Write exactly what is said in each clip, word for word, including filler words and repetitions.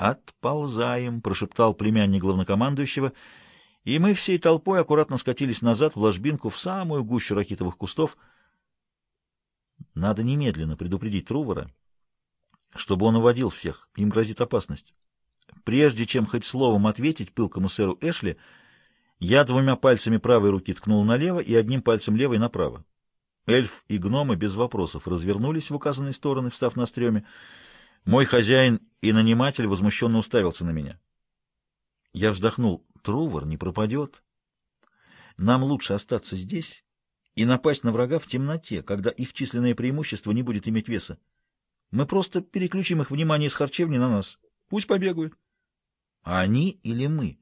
«Отползаем», — прошептал племянник главнокомандующего, и мы всей толпой аккуратно скатились назад в ложбинку в самую гущу ракитовых кустов. Надо немедленно предупредить Трувора, чтобы он уводил всех, им грозит опасность. Прежде чем хоть словом ответить пылкому сэру Эшли, я двумя пальцами правой руки ткнул налево и одним пальцем левой направо. Эльф и гномы без вопросов развернулись в указанные стороны, встав на стреме. Мой хозяин и наниматель возмущенно уставился на меня. Я вздохнул. Трувор не пропадет. Нам лучше остаться здесь и напасть на врага в темноте, когда их численное преимущество не будет иметь веса. Мы просто переключим их внимание с харчевни на нас. Пусть побегают. А они или мы?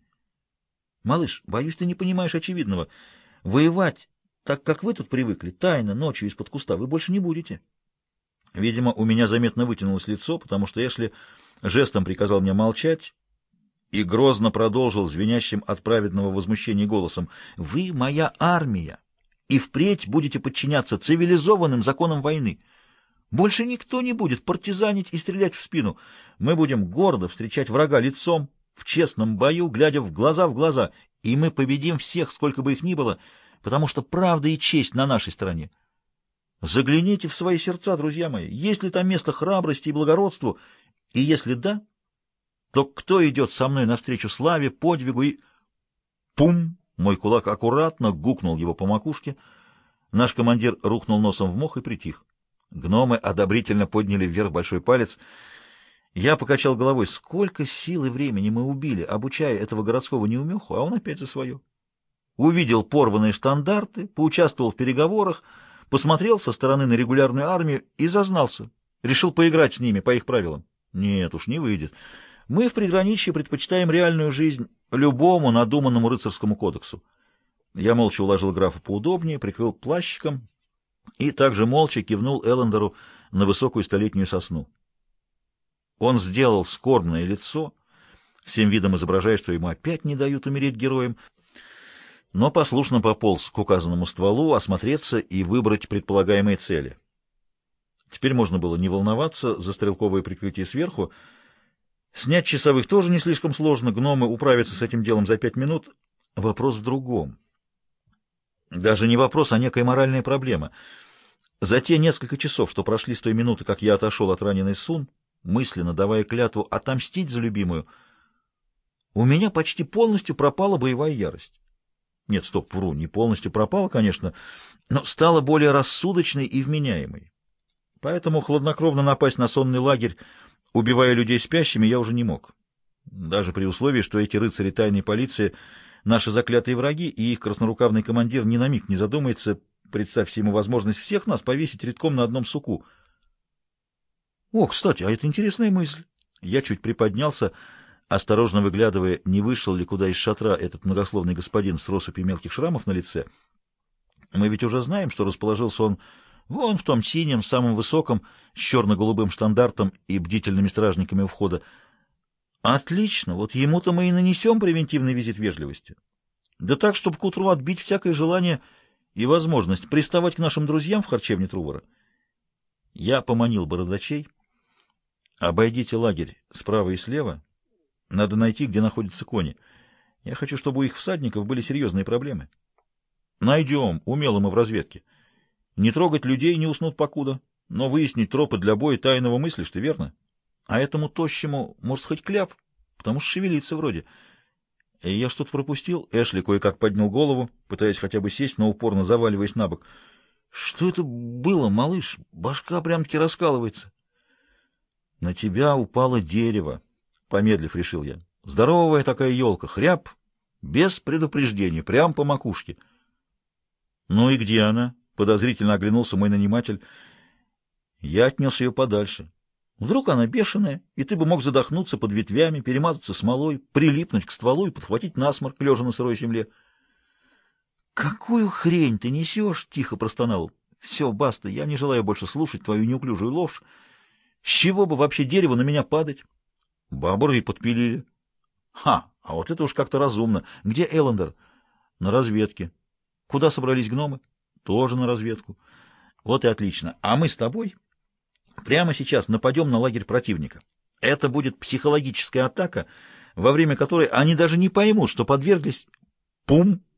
Малыш, боюсь, ты не понимаешь очевидного. Воевать, так как вы тут привыкли, тайно, ночью из-под куста, вы больше не будете. Видимо, у меня заметно вытянулось лицо, потому что Эшли жестом приказал мне молчать и грозно продолжил звенящим от праведного возмущения голосом: «Вы моя армия, и впредь будете подчиняться цивилизованным законам войны. Больше никто не будет партизанить и стрелять в спину. Мы будем гордо встречать врага лицом, в честном бою, глядя в глаза в глаза, и мы победим всех, сколько бы их ни было, потому что правда и честь на нашей стороне. Загляните в свои сердца, друзья мои, есть ли там место храбрости и благородству, и если да, то кто идет со мной навстречу славе, подвигу и...» Пум! Мой кулак аккуратно гукнул его по макушке. Наш командир рухнул носом в мох и притих. Гномы одобрительно подняли вверх большой палец. Я покачал головой. Сколько сил и времени мы убили, обучая этого городского неумеху, а он опять за свое. Увидел порванные штандарты, поучаствовал в переговорах, посмотрел со стороны на регулярную армию и зазнался. Решил поиграть с ними по их правилам. Нет уж, не выйдет. Мы в приграничье предпочитаем реальную жизнь любому надуманному рыцарскому кодексу. Я молча уложил графа поудобнее, прикрыл плащиком и также молча кивнул Эллендеру на высокую столетнюю сосну. Он сделал скорбное лицо, всем видом изображая, что ему опять не дают умереть героям, но послушно пополз к указанному стволу, осмотреться и выбрать предполагаемые цели. Теперь можно было не волноваться за стрелковое прикрытие сверху. Снять часовых тоже не слишком сложно, гномы управятся с этим делом за пять минут. Вопрос в другом. Даже не вопрос, а некая моральная проблема. За те несколько часов, что прошли с той минуты, как я отошел от раненой Сун, мысленно давая клятву отомстить за любимую, у меня почти полностью пропала боевая ярость. Нет, стоп, вру, не полностью пропала, конечно, но стала более рассудочной и вменяемой. Поэтому хладнокровно напасть на сонный лагерь, убивая людей спящими, я уже не мог. Даже при условии, что эти рыцари тайной полиции — наши заклятые враги, и их краснорукавный командир ни на миг не задумается, представьте ему возможность всех нас повесить редком на одном суку. О, кстати, а это интересная мысль. Я чуть приподнялся, осторожно выглядывая, не вышел ли куда из шатра этот многословный господин с россыпью мелких шрамов на лице. Мы ведь уже знаем, что расположился он вон в том синем, самом высоком, с черно-голубым штандартом и бдительными стражниками у входа. Отлично, вот ему-то мы и нанесем превентивный визит вежливости. Да так, чтобы к утру отбить всякое желание и возможность приставать к нашим друзьям в харчевне Трувора. Я поманил бородачей. Обойдите лагерь справа и слева. Надо найти, где находятся кони. Я хочу, чтобы у их всадников были серьезные проблемы. Найдем, умело мы в разведке. Не трогать людей, не уснут покуда, но выяснить тропы для боя тайного мыслишь ты, верно? А этому тощему, может, хоть кляп, потому что шевелится вроде. И я что-то пропустил. Эшли кое-как поднял голову, пытаясь хотя бы сесть, но упорно заваливаясь на бок. Что это было, малыш? Башка прям-таки раскалывается. На тебя упало дерево, помедлив, решил я. Здоровая такая елка, хряб, без предупреждения, прям по макушке. Ну и где она? Подозрительно оглянулся мой наниматель. Я отнес ее подальше. Вдруг она бешеная, и ты бы мог задохнуться под ветвями, перемазаться смолой, прилипнуть к стволу и подхватить насморк, лежа на сырой земле. «Какую хрень ты несешь?» — тихо простонал. «Все, баста, я не желаю больше слушать твою неуклюжую ложь. С чего бы вообще дереву на меня падать?» «Бабры и подпилили». «Ха! А вот это уж как-то разумно. Где Эллендер?» «На разведке». «Куда собрались гномы?» «Тоже на разведку». «Вот и отлично. А мы с тобой прямо сейчас нападем на лагерь противника. Это будет психологическая атака, во время которой они даже не поймут, что подверглись... Пум!